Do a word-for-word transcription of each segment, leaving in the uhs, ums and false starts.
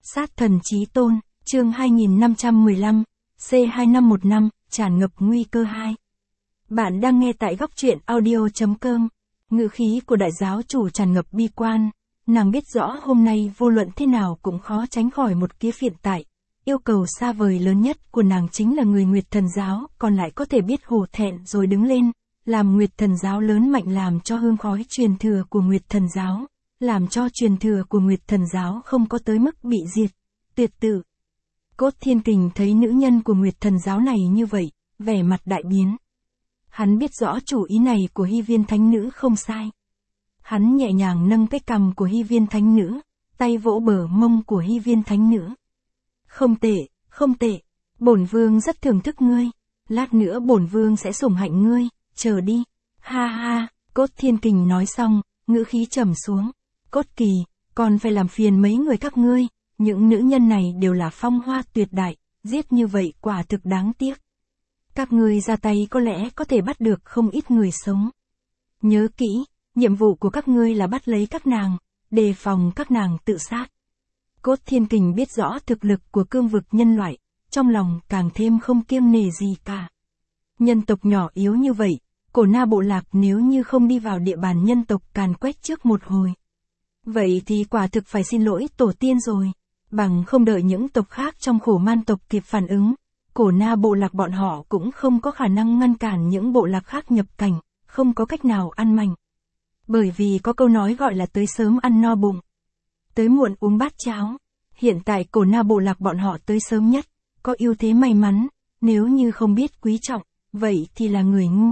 Sát thần chí tôn, chương hai nghìn năm trăm mười lăm, C hai năm một năm, tràn ngập nguy cơ hai. Bạn đang nghe tại góc truyện audio chấm com. Ngữ khí của đại giáo chủ tràn ngập bi quan, nàng biết rõ hôm nay vô luận thế nào cũng khó tránh khỏi một kiếp phiền tại. Yêu cầu xa vời lớn nhất của nàng chính là người Nguyệt Thần giáo, còn lại có thể biết hổ thẹn rồi đứng lên, làm Nguyệt Thần giáo lớn mạnh, làm cho hương khói truyền thừa của Nguyệt Thần giáo, làm cho truyền thừa của Nguyệt Thần giáo không có tới mức bị diệt, tuyệt tử. Cốt Thiên Kình thấy nữ nhân của Nguyệt Thần giáo này như vậy, vẻ mặt đại biến. Hắn biết rõ chủ ý này của Hy Viên Thánh Nữ không sai. Hắn nhẹ nhàng nâng cái cằm của Hy Viên Thánh Nữ, tay vỗ bờ mông của Hy Viên Thánh Nữ. Không tệ, không tệ, bổn vương rất thưởng thức ngươi, lát nữa bổn vương sẽ sủng hạnh ngươi, chờ đi. Ha ha, Cốt Thiên Kình nói xong, ngữ khí trầm xuống. Cốt Kỳ, còn phải làm phiền mấy người các ngươi, những nữ nhân này đều là phong hoa tuyệt đại, giết như vậy quả thực đáng tiếc. Các ngươi ra tay có lẽ có thể bắt được không ít người sống. Nhớ kỹ, nhiệm vụ của các ngươi là bắt lấy các nàng, đề phòng các nàng tự sát. Cốt Thiên Kình biết rõ thực lực của cương vực nhân loại, trong lòng càng thêm không kiêng nể gì cả. Nhân tộc nhỏ yếu như vậy, Cổ Na bộ lạc nếu như không đi vào địa bàn nhân tộc càn quét trước một hồi, vậy thì quả thực phải xin lỗi tổ tiên rồi. Bằng không đợi những tộc khác trong Khổ Man tộc kịp phản ứng, Cổ Na bộ lạc bọn họ cũng không có khả năng ngăn cản những bộ lạc khác nhập cảnh, không có cách nào ăn mành. Bởi vì có câu nói gọi là tới sớm ăn no bụng, tới muộn uống bát cháo. Hiện tại Cổ Na bộ lạc bọn họ tới sớm nhất, có ưu thế may mắn, nếu như không biết quý trọng, vậy thì là người ngu.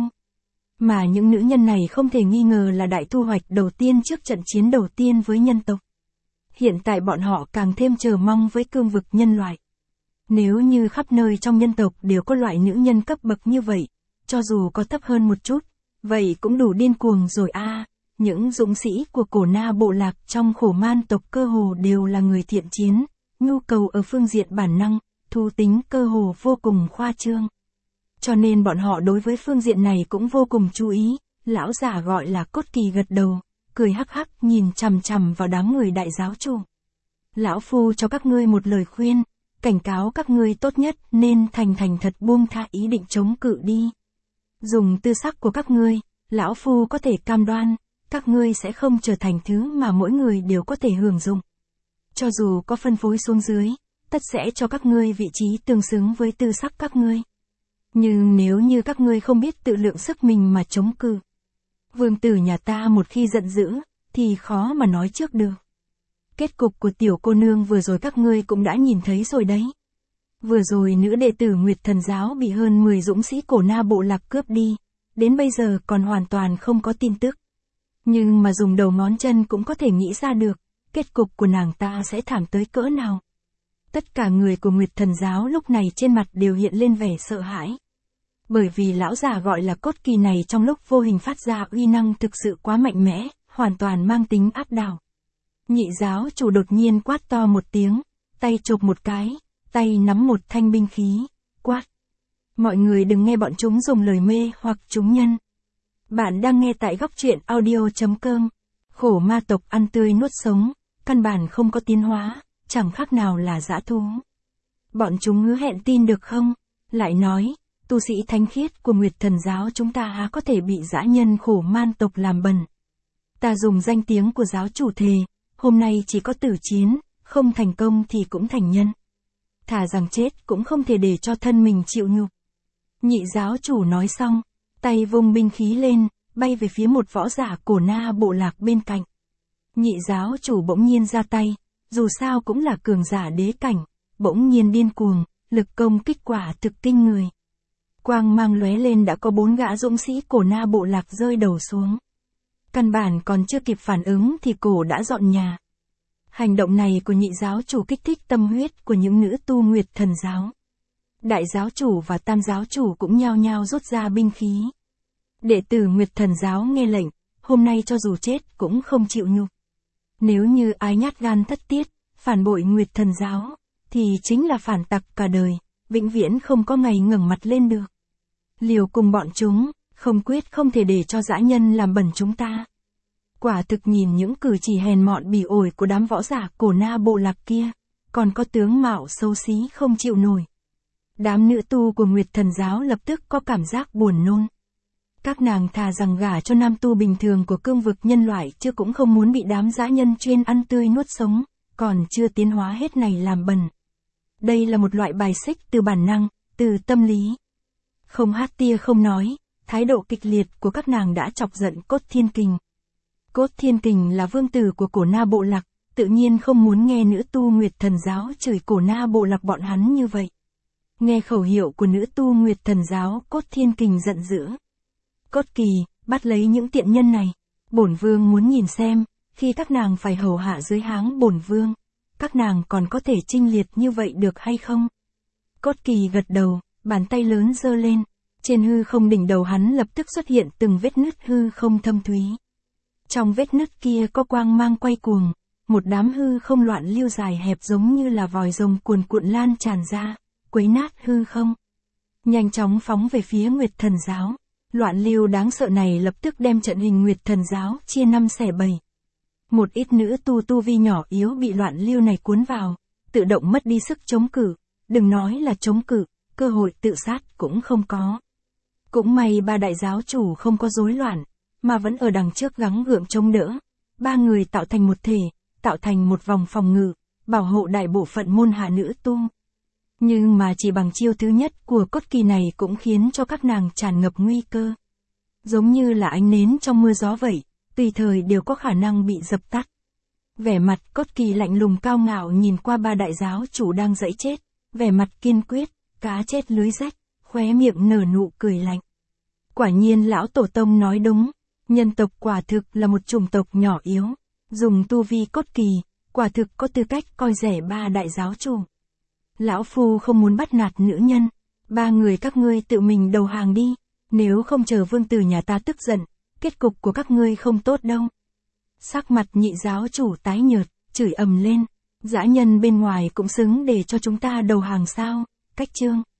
Mà những nữ nhân này không thể nghi ngờ là đại thu hoạch đầu tiên trước trận chiến đầu tiên với nhân tộc. Hiện tại bọn họ càng thêm chờ mong với cương vực nhân loại. Nếu như khắp nơi trong nhân tộc đều có loại nữ nhân cấp bậc như vậy, cho dù có thấp hơn một chút, vậy cũng đủ điên cuồng rồi a. À, những dũng sĩ của Cổ Na bộ lạc trong Khổ Man tộc cơ hồ đều là người thiện chiến, nhu cầu ở phương diện bản năng, thú tính cơ hồ vô cùng khoa trương. Cho nên bọn họ đối với phương diện này cũng vô cùng chú ý. Lão giả gọi là Cốt Kỳ gật đầu, cười hắc hắc nhìn chằm chằm vào đám người đại giáo chủ. Lão phu cho các ngươi một lời khuyên, cảnh cáo các ngươi tốt nhất nên thành thành thật buông tha ý định chống cự đi. Dùng tư sắc của các ngươi, lão phu có thể cam đoan, các ngươi sẽ không trở thành thứ mà mỗi người đều có thể hưởng dụng. Cho dù có phân phối xuống dưới, tất sẽ cho các ngươi vị trí tương xứng với tư sắc các ngươi. Nhưng nếu như các ngươi không biết tự lượng sức mình mà chống cự, vương tử nhà ta một khi giận dữ, thì khó mà nói trước được. Kết cục của tiểu cô nương vừa rồi các ngươi cũng đã nhìn thấy rồi đấy. Vừa rồi nữ đệ tử Nguyệt Thần giáo bị hơn mười dũng sĩ Cổ Na bộ lạc cướp đi, đến bây giờ còn hoàn toàn không có tin tức. Nhưng mà dùng đầu ngón chân cũng có thể nghĩ ra được, kết cục của nàng ta sẽ thảm tới cỡ nào. Tất cả người của Nguyệt Thần giáo lúc này trên mặt đều hiện lên vẻ sợ hãi. Bởi vì lão già gọi là Cốt Kỳ này trong lúc vô hình phát ra uy năng thực sự quá mạnh mẽ, hoàn toàn mang tính áp đảo. Nhị giáo chủ đột nhiên quát to một tiếng, tay chộp một cái, tay nắm một thanh binh khí, quát. Mọi người đừng nghe bọn chúng dùng lời mê hoặc chúng nhân. Bạn đang nghe tại góc truyện audio chấm com. Khổ ma tộc ăn tươi nuốt sống, căn bản không có tiến hóa, chẳng khác nào là dã thú. Bọn chúng hứa hẹn tin được không? Lại nói, tu sĩ thánh khiết của Nguyệt Thần giáo chúng ta há có thể bị dã nhân Khổ Man tộc làm bẩn. Ta dùng danh tiếng của giáo chủ thề, hôm nay chỉ có tử chiến, không thành công thì cũng thành nhân. Thà rằng chết cũng không thể để cho thân mình chịu nhục. Nhị giáo chủ nói xong, tay vung binh khí lên, bay về phía một võ giả Cổ Na bộ lạc bên cạnh. Nhị giáo chủ bỗng nhiên ra tay, dù sao cũng là cường giả đế cảnh, bỗng nhiên điên cuồng, lực công kích quả thực kinh người. Quang mang lóe lên đã có bốn gã dũng sĩ Cổ Na bộ lạc rơi đầu xuống. Căn bản còn chưa kịp phản ứng thì cổ đã dọn nhà. Hành động này của nhị giáo chủ kích thích tâm huyết của những nữ tu Nguyệt Thần giáo. Đại giáo chủ và tam giáo chủ cũng nhao nhao rút ra binh khí. Đệ tử Nguyệt Thần giáo nghe lệnh, hôm nay cho dù chết cũng không chịu nhục. Nếu như ai nhát gan thất tiết, phản bội Nguyệt Thần giáo, thì chính là phản tặc cả đời, vĩnh viễn không có ngày ngẩng mặt lên được. Liều cùng bọn chúng, không quyết không thể để cho dã nhân làm bẩn chúng ta. Quả thực nhìn những cử chỉ hèn mọn bỉ ổi của đám võ giả Cổ Na bộ lạc kia, còn có tướng mạo xấu xí không chịu nổi. Đám nữ tu của Nguyệt Thần giáo lập tức có cảm giác buồn nôn. Các nàng thà rằng gả cho nam tu bình thường của cương vực nhân loại chứ cũng không muốn bị đám dã nhân chuyên ăn tươi nuốt sống, còn chưa tiến hóa hết này làm bần. Đây là một loại bài xích từ bản năng, từ tâm lý. Không hát tia không nói, thái độ kịch liệt của các nàng đã chọc giận Cốt Thiên Kình. Cốt Thiên Kình là vương tử của Cổ Na bộ lạc, tự nhiên không muốn nghe nữ tu Nguyệt Thần giáo chửi Cổ Na bộ lạc bọn hắn như vậy. Nghe khẩu hiệu của nữ tu Nguyệt Thần giáo, Cốt Thiên Kình giận dữ. Cốt Kỳ, bắt lấy những tiện nhân này. Bổn vương muốn nhìn xem, khi các nàng phải hầu hạ dưới háng bổn vương, các nàng còn có thể chinh liệt như vậy được hay không? Cốt Kỳ gật đầu, bàn tay lớn giơ lên. Trên hư không đỉnh đầu hắn lập tức xuất hiện từng vết nứt hư không thâm thúy. Trong vết nứt kia có quang mang quay cuồng, một đám hư không loạn lưu dài hẹp giống như là vòi rồng cuồn cuộn lan tràn ra, quấy nát hư không. Nhanh chóng phóng về phía Nguyệt Thần giáo. Loạn lưu đáng sợ này lập tức đem trận hình Nguyệt Thần giáo chia năm xẻ bảy. Một ít nữ tu tu vi nhỏ yếu bị loạn lưu này cuốn vào, tự động mất đi sức chống cự, đừng nói là chống cự, cơ hội tự sát cũng không có. Cũng may ba đại giáo chủ không có rối loạn, mà vẫn ở đằng trước gắng gượng chống đỡ. Ba người tạo thành một thể, tạo thành một vòng phòng ngự, bảo hộ đại bộ phận môn hạ nữ tu. Nhưng mà chỉ bằng chiêu thứ nhất của Cốt Kỳ này cũng khiến cho các nàng tràn ngập nguy cơ. Giống như là ánh nến trong mưa gió vậy, tùy thời đều có khả năng bị dập tắt. Vẻ mặt Cốt Kỳ lạnh lùng cao ngạo nhìn qua ba đại giáo chủ đang dẫy chết, vẻ mặt kiên quyết, cá chết lưới rách, khóe miệng nở nụ cười lạnh. Quả nhiên lão tổ tông nói đúng, nhân tộc quả thực là một chủng tộc nhỏ yếu, dùng tu vi Cốt Kỳ, quả thực có tư cách coi rẻ ba đại giáo chủ. Lão phu không muốn bắt nạt nữ nhân, ba người các ngươi tự mình đầu hàng đi, nếu không chờ vương tử nhà ta tức giận, kết cục của các ngươi không tốt đâu. Sắc mặt nhị giáo chủ tái nhợt, chửi ầm lên, dã nhân bên ngoài cũng xứng để cho chúng ta đầu hàng sao, cách chương.